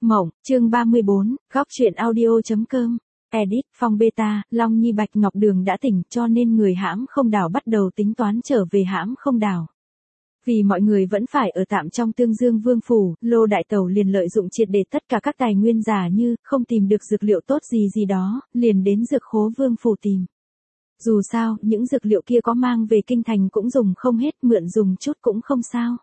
Mộng, chương 34, góc truyện audio.com. Edit, Phong Beta, Long Nhi Bạch Ngọc Đường đã tỉnh cho nên người hãm không đảo bắt đầu tính toán trở về hãm không đảo. Vì mọi người vẫn phải ở tạm trong Tương Dương Vương Phủ, Lô Đại Tẩu liền lợi dụng triệt để tất cả các tài nguyên giả như không tìm được dược liệu tốt gì đó, liền đến dược khố Vương Phủ tìm. Dù sao, những dược liệu kia có mang về kinh thành cũng dùng không hết, mượn dùng chút cũng không sao.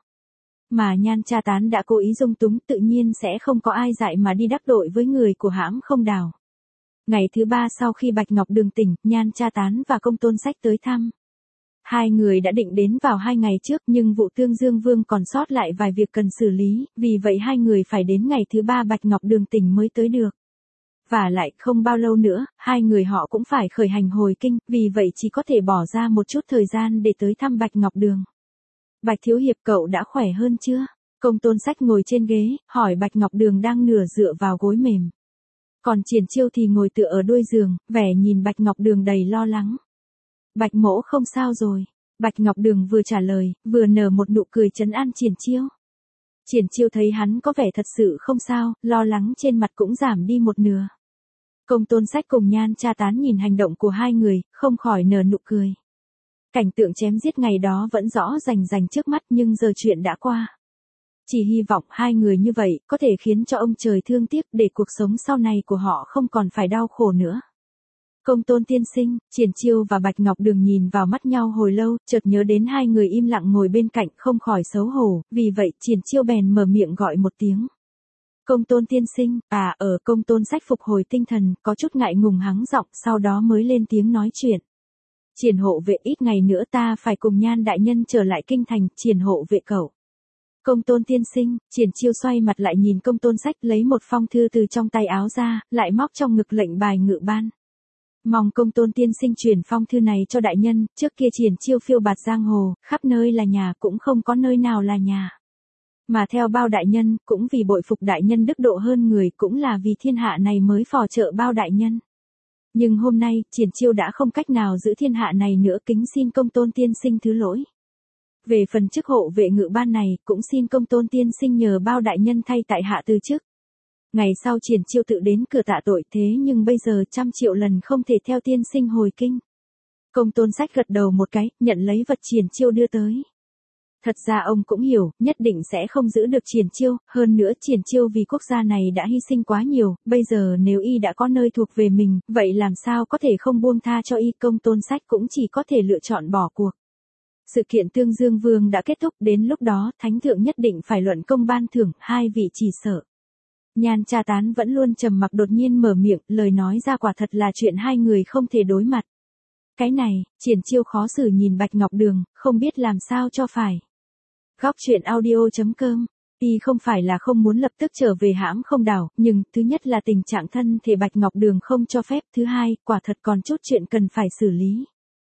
Mà Nhan Cha Tán đã cố ý dung túng, tự nhiên sẽ không có ai dại mà đi đắc tội với người của hãm không đảo. Ngày thứ 3 sau khi Bạch Ngọc Đường tỉnh, Nhan Cha Tán và Công Tôn Sách tới thăm. Hai người đã định đến vào 2 ngày trước nhưng vụ Tương Dương Vương còn sót lại vài việc cần xử lý, vì vậy hai người phải đến ngày thứ 3 Bạch Ngọc Đường tỉnh mới tới được. Và lại không bao lâu nữa, hai người họ cũng phải khởi hành hồi kinh, vì vậy chỉ có thể bỏ ra một chút thời gian để tới thăm Bạch Ngọc Đường. Bạch Thiếu Hiệp cậu đã khỏe hơn chưa? Công Tôn Sách ngồi trên ghế, hỏi Bạch Ngọc Đường đang nửa dựa vào gối mềm. Còn Triển Chiêu thì ngồi tựa ở đuôi giường, vẻ nhìn Bạch Ngọc Đường đầy lo lắng. Bạch mỗ không sao rồi. Bạch Ngọc Đường vừa trả lời, vừa nở một nụ cười trấn an Triển Chiêu. Triển Chiêu thấy hắn có vẻ thật sự không sao, lo lắng trên mặt cũng giảm đi một nửa. Công Tôn Sách cùng Nhan Cha Tán nhìn hành động của hai người, không khỏi nở nụ cười. Cảnh tượng chém giết ngày đó vẫn rõ rành trước mắt nhưng giờ chuyện đã qua. Chỉ hy vọng hai người như vậy có thể khiến cho ông trời thương tiếc để cuộc sống sau này của họ không còn phải đau khổ nữa. Công Tôn tiên sinh, Triển Chiêu và Bạch Ngọc Đường nhìn vào mắt nhau hồi lâu, chợt nhớ đến hai người im lặng ngồi bên cạnh không khỏi xấu hổ, vì vậy Triển Chiêu bèn mở miệng gọi một tiếng. Công Tôn tiên sinh, Công Tôn Sách phục hồi tinh thần, có chút ngại ngùng hắng giọng, sau đó mới lên tiếng nói chuyện. Triển hộ vệ, ít ngày nữa ta phải cùng Nhan đại nhân trở lại kinh thành, Triển hộ vệ cậu. Công Tôn tiên sinh, Triển Chiêu xoay mặt lại nhìn Công Tôn Sách lấy một phong thư từ trong tay áo ra, lại móc trong ngực lệnh bài ngự ban. Mong Công Tôn tiên sinh truyền phong thư này cho đại nhân, trước kia Triển Chiêu phiêu bạt giang hồ, khắp nơi là nhà cũng không có nơi nào là nhà. Mà theo bao đại nhân, cũng vì bội phục đại nhân đức độ hơn người, cũng là vì thiên hạ này mới phò trợ bao đại nhân. Nhưng hôm nay, Triển Chiêu đã không cách nào giữ thiên hạ này nữa, kính xin Công Tôn tiên sinh thứ lỗi. Về phần chức hộ vệ ngự ban này, cũng xin Công Tôn tiên sinh nhờ bao đại nhân thay tại hạ từ chức. Ngày sau Triển Chiêu tự đến cửa tạ tội, thế nhưng bây giờ 100 triệu lần không thể theo tiên sinh hồi kinh. Công Tôn Sách gật đầu một cái, nhận lấy vật Triển Chiêu đưa tới. Thật ra ông cũng hiểu, nhất định sẽ không giữ được Triển Chiêu, hơn nữa Triển Chiêu vì quốc gia này đã hy sinh quá nhiều, bây giờ nếu y đã có nơi thuộc về mình, vậy làm sao có thể không buông tha cho y. Công Tôn Sách cũng chỉ có thể lựa chọn bỏ cuộc. Sự kiện Tương Dương Vương đã kết thúc, đến lúc đó, Thánh Thượng nhất định phải luận công ban thưởng, hai vị chỉ sợ. Nhan Cha Tán vẫn luôn trầm mặc đột nhiên mở miệng, lời nói ra quả thật là chuyện hai người không thể đối mặt. Cái này, Triển Chiêu khó xử nhìn Bạch Ngọc Đường, không biết làm sao cho phải. Góc truyện audio.com. Y không phải là không muốn lập tức trở về hãm không đảo, nhưng thứ nhất là tình trạng thân thể Bạch Ngọc Đường không cho phép, thứ hai, quả thật còn chút chuyện cần phải xử lý.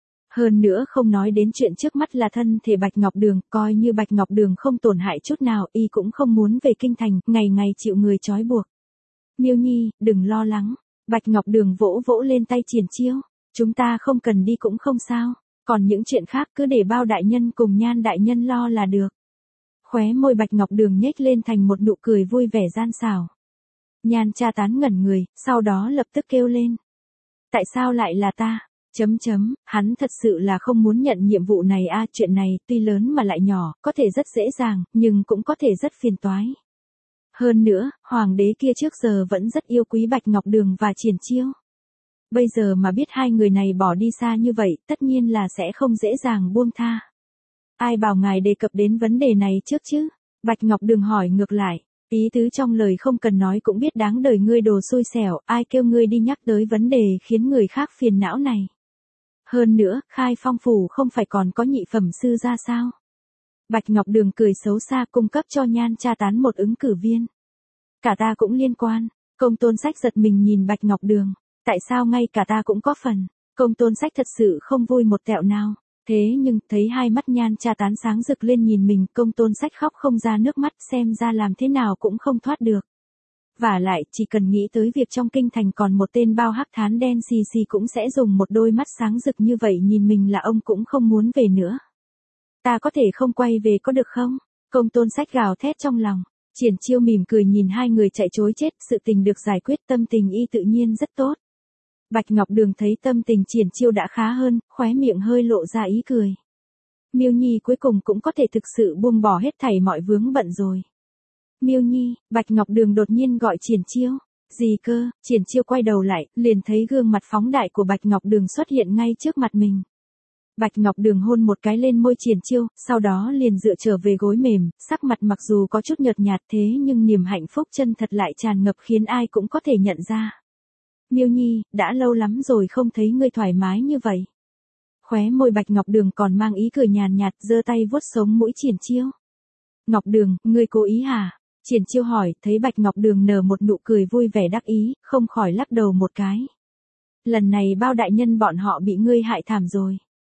Hơn nữa không nói đến chuyện trước mắt là thân thể Bạch Ngọc Đường, coi như Bạch Ngọc Đường không tổn hại chút nào, y cũng không muốn về kinh thành, ngày ngày chịu người trói buộc. Miêu Nhi, đừng lo lắng. Bạch Ngọc Đường vỗ vỗ lên tay Triển Chiêu. Chúng ta không cần đi cũng không sao, còn những chuyện khác cứ để bao đại nhân cùng Nhan đại nhân lo là được. Khóe môi Bạch Ngọc Đường nhếch lên thành một nụ cười vui vẻ gian xảo. Nhan Cha Tán ngẩn người, sau đó lập tức kêu lên. Tại sao lại là ta? Hắn thật sự là không muốn nhận nhiệm vụ này chuyện này tuy lớn mà lại nhỏ, có thể rất dễ dàng, nhưng cũng có thể rất phiền toái. Hơn nữa, hoàng đế kia trước giờ vẫn rất yêu quý Bạch Ngọc Đường và Triển Chiêu. Bây giờ mà biết hai người này bỏ đi xa như vậy, tất nhiên là sẽ không dễ dàng buông tha. Ai bảo ngài đề cập đến vấn đề này trước chứ? Bạch Ngọc Đường hỏi ngược lại. Ý tứ trong lời không cần nói cũng biết đáng đời ngươi đồ xui xẻo, ai kêu ngươi đi nhắc tới vấn đề khiến người khác phiền não này. Hơn nữa, Khai Phong phủ không phải còn có nhị phẩm sư ra sao? Bạch Ngọc Đường cười xấu xa cung cấp cho Nhan Cha Tán một ứng cử viên. Cả ta cũng liên quan. Công Tôn Sách giật mình nhìn Bạch Ngọc Đường. Tại sao ngay cả ta cũng có phần? Công Tôn Sách thật sự không vui một tẹo nào. Thế nhưng, thấy hai mắt Nhan Cha Tán sáng rực lên nhìn mình, Công Tôn Sách khóc không ra nước mắt, xem ra làm thế nào cũng không thoát được. Vả lại, chỉ cần nghĩ tới việc trong kinh thành còn một tên bao hắc thán đen xì xì cũng sẽ dùng một đôi mắt sáng rực như vậy nhìn mình là ông cũng không muốn về nữa. Ta có thể không quay về có được không? Công Tôn Sách gào thét trong lòng. Triển Chiêu mỉm cười nhìn hai người chạy trối chết, sự tình được giải quyết, tâm tình y tự nhiên rất tốt. Bạch Ngọc Đường thấy tâm tình Triển Chiêu đã khá hơn, khóe miệng hơi lộ ra ý cười. Miêu Nhi cuối cùng cũng có thể thực sự buông bỏ hết thảy mọi vướng bận rồi. Miêu Nhi, Bạch Ngọc Đường đột nhiên gọi Triển Chiêu. Gì cơ? Triển Chiêu quay đầu lại, liền thấy gương mặt phóng đại của Bạch Ngọc Đường xuất hiện ngay trước mặt mình. Bạch Ngọc Đường hôn một cái lên môi Triển Chiêu, sau đó liền dựa trở về gối mềm, sắc mặt mặc dù có chút nhợt nhạt thế nhưng niềm hạnh phúc chân thật lại tràn ngập khiến ai cũng có thể nhận ra. Miêu Nhi, đã lâu lắm rồi không thấy ngươi thoải mái như vậy. Khóe môi Bạch Ngọc Đường còn mang ý cười nhàn nhạt, giơ tay vuốt sống mũi Triển Chiêu. Ngọc Đường, ngươi cố ý hả? Triển Chiêu hỏi, thấy Bạch Ngọc Đường nở một nụ cười vui vẻ đắc ý, không khỏi lắc đầu một cái. Lần này bao đại nhân bọn họ bị ngươi hại thảm rồi.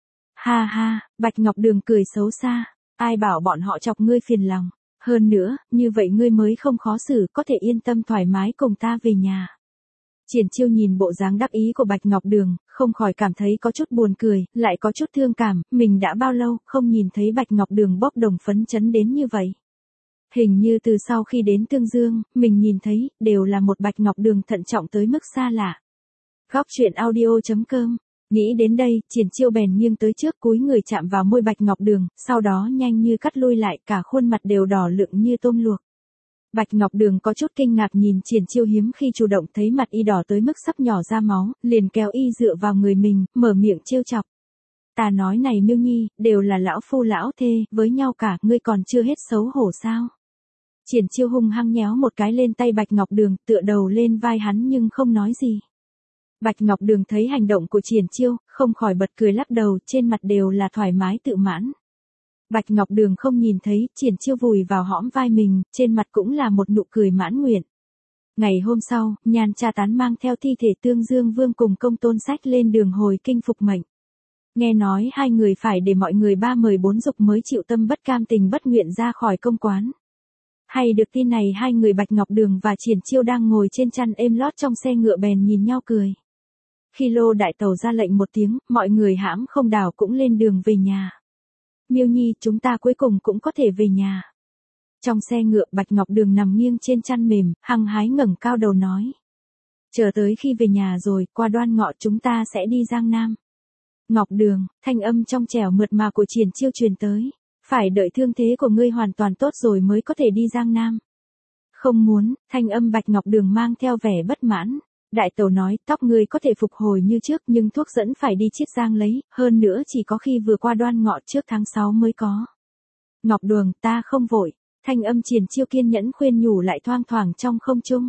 Ha ha, Bạch Ngọc Đường cười xấu xa, ai bảo bọn họ chọc ngươi phiền lòng. Hơn nữa, như vậy ngươi mới không khó xử, có thể yên tâm thoải mái cùng ta về nhà. Triển Chiêu nhìn bộ dáng đắc ý của Bạch Ngọc Đường, không khỏi cảm thấy có chút buồn cười, lại có chút thương cảm, mình đã bao lâu không nhìn thấy Bạch Ngọc Đường bốc đồng phấn chấn đến như vậy. Hình như từ sau khi đến Tương Dương, mình nhìn thấy, đều là một Bạch Ngọc Đường thận trọng tới mức xa lạ. Góc truyện audio.com. Nghĩ đến đây, Triển Chiêu bèn nghiêng tới trước cúi người chạm vào môi Bạch Ngọc Đường, sau đó nhanh như cắt lui lại, cả khuôn mặt đều đỏ lựng như tôm luộc. Bạch Ngọc Đường có chút kinh ngạc nhìn Triển Chiêu hiếm khi chủ động, thấy mặt y đỏ tới mức sắp nhỏ ra máu, liền kéo y dựa vào người mình, mở miệng trêu chọc. Ta nói này Miêu Nhi, đều là lão phu lão thê, với nhau cả, ngươi còn chưa hết xấu hổ sao? Triển Chiêu hung hăng nhéo một cái lên tay Bạch Ngọc Đường, tựa đầu lên vai hắn nhưng không nói gì. Bạch Ngọc Đường thấy hành động của Triển Chiêu, không khỏi bật cười lắc đầu, trên mặt đều là thoải mái tự mãn. Bạch Ngọc Đường không nhìn thấy, Triển Chiêu vùi vào hõm vai mình, trên mặt cũng là một nụ cười mãn nguyện. Ngày hôm sau, Nhan Cha Tán mang theo thi thể Tương Dương Vương cùng Công Tôn Sách lên đường hồi kinh phục mệnh. Nghe nói hai người phải để mọi người ba mời bốn dục mới chịu tâm bất cam tình bất nguyện ra khỏi công quán. Hay được tin này, hai người Bạch Ngọc Đường và Triển Chiêu đang ngồi trên chăn êm lót trong xe ngựa bèn nhìn nhau cười. Khi Lô đại tàu ra lệnh một tiếng, mọi người hãm không đảo cũng lên đường về nhà. Miêu Nhi, chúng ta cuối cùng cũng có thể về nhà. Trong xe ngựa, Bạch Ngọc Đường nằm nghiêng trên chăn mềm, hăng hái ngẩng cao đầu nói. Chờ tới khi về nhà rồi, qua Đoan Ngọ chúng ta sẽ đi Giang Nam. Ngọc Đường, thanh âm trong trẻo mượt mà của Triển Chiêu truyền tới. Phải đợi thương thế của ngươi hoàn toàn tốt rồi mới có thể đi Giang Nam. Không muốn, thanh âm Bạch Ngọc Đường mang theo vẻ bất mãn. Đại tẩu nói, tóc ngươi có thể phục hồi như trước nhưng thuốc dẫn phải đi Chiết Giang lấy, hơn nữa chỉ có khi vừa qua Đoan Ngọ trước tháng 6 mới có. Ngọc Đường, ta không vội. Thanh âm Triển Chiêu kiên nhẫn khuyên nhủ lại thoang thoảng trong không trung.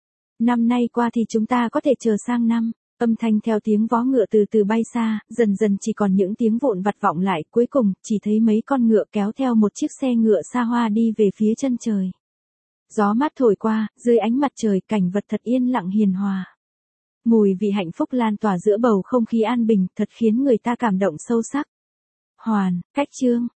Năm nay qua thì chúng ta có thể chờ sang năm. Âm thanh theo tiếng vó ngựa từ từ bay xa, dần dần chỉ còn những tiếng vụn vặt vọng lại, cuối cùng, chỉ thấy mấy con ngựa kéo theo một chiếc xe ngựa xa hoa đi về phía chân trời. Gió mát thổi qua, dưới ánh mặt trời, cảnh vật thật yên lặng hiền hòa. Mùi vị hạnh phúc lan tỏa giữa bầu không khí an bình, thật khiến người ta cảm động sâu sắc. Hoàn, cách chương.